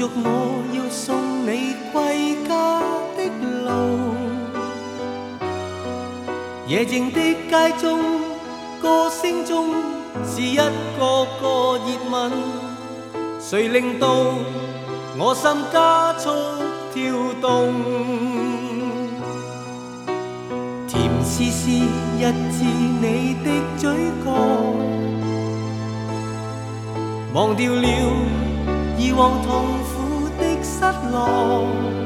續我要送你歸家的路。夜靜的街中，歌聲中是一個個熱吻，誰令到我心加速跳動？甜絲絲一至你的嘴角，忘掉了以往痛苦的失落。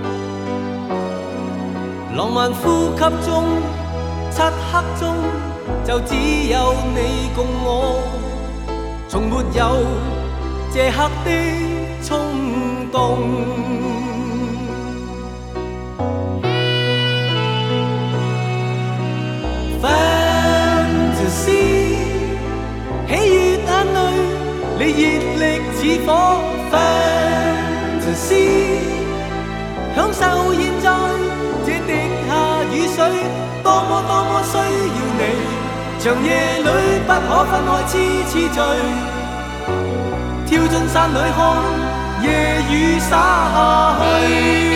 浪漫呼吸中，漆黑中就只有你共我，從沒有這刻的衝動。Fantasy， 喜悅眼淚，你熱力似火。Fantasy， 享受現在這滴下雨水，多麼多麼需要你，長夜裏不可分開，痴痴醉，跳進山裏看夜雨灑下去。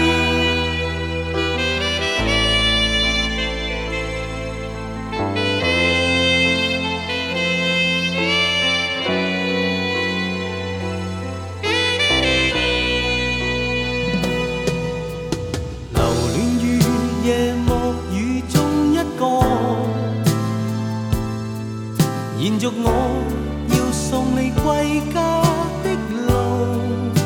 延續我要送你歸家的路，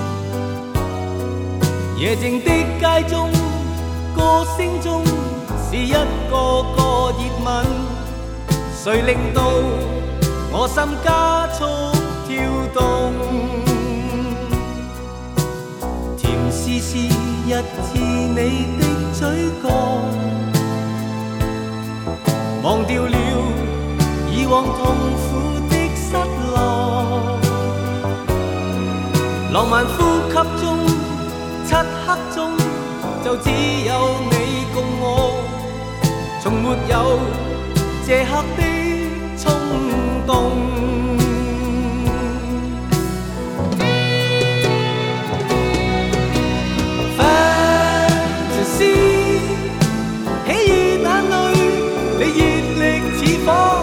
夜靜的街中，歌聲中是一個個熱吻，誰令到我心加速跳動？甜絲絲一次你的嘴角，忘掉了以往痛苦的失落，浪漫呼吸中，漆黑中就只有你共我，從沒有這刻的衝動。Fantasy， 喜悅眼淚，你熱力似火。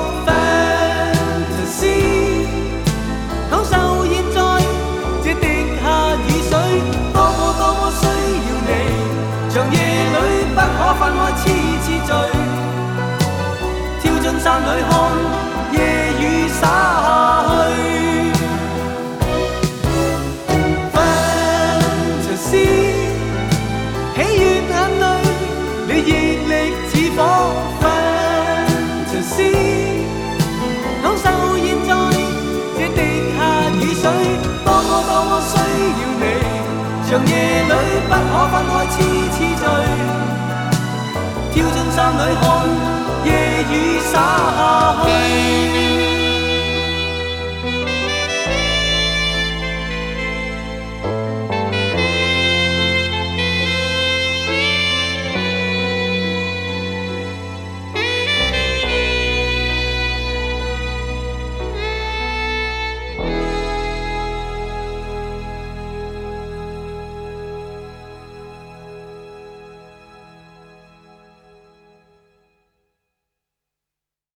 長夜裏不可分開，痴痴醉，跳進山裏看夜雨灑下去。Fantasy， 喜悅眼淚，你熱力似火。Fantasy， 享受現在這滴下雨水，多麼多麼需要你。長夜裏不可分開，痴痴醉，跳進山裏看夜雨灑下。